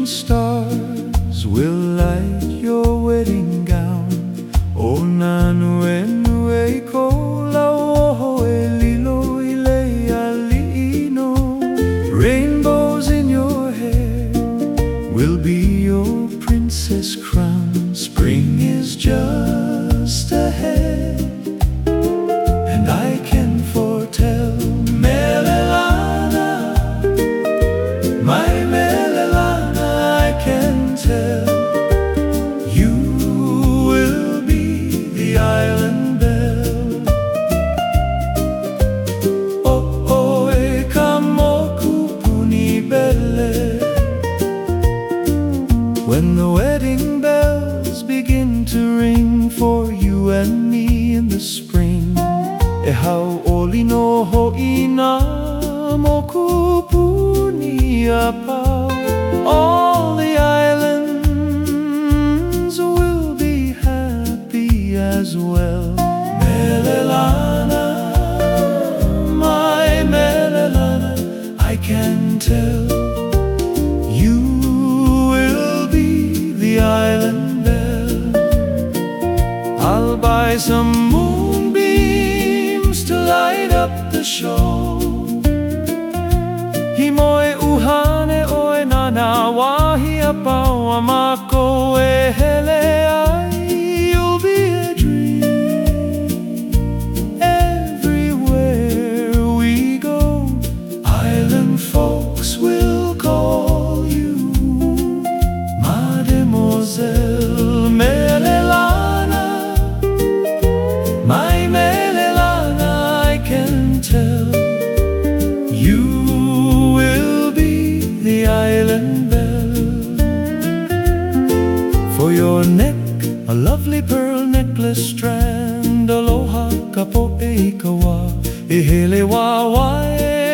shooting stars will light your wedding gown. O Nanuenue ko lauoho e lilo ile aliino. Rainbows in your hair will be your princess crown. Spring is just ahead, and I can foretell. Melelana, my Melelana, I can tell. You will be the island belle. Oh, e kamoku puni belle. When the wedding bells begin to ring for you and me in the spring, e hau oli no ho'ina moku puni apa. All the islands will be happy as well. Melelana, my Melelana, I can tell. You will be the island belle. I'll buy some moonbeams to light up the show. Himoe uhane oe nana wahi apawa mako e hele ai. You'll be a dream everywhere we go. Island folks will call you Mademoiselle Melelana, my Melelana, I can tell. You will be the island belle. For your neck, a lovely pearl necklace strand. Aloha kapo e ikawa, e hele wa wae.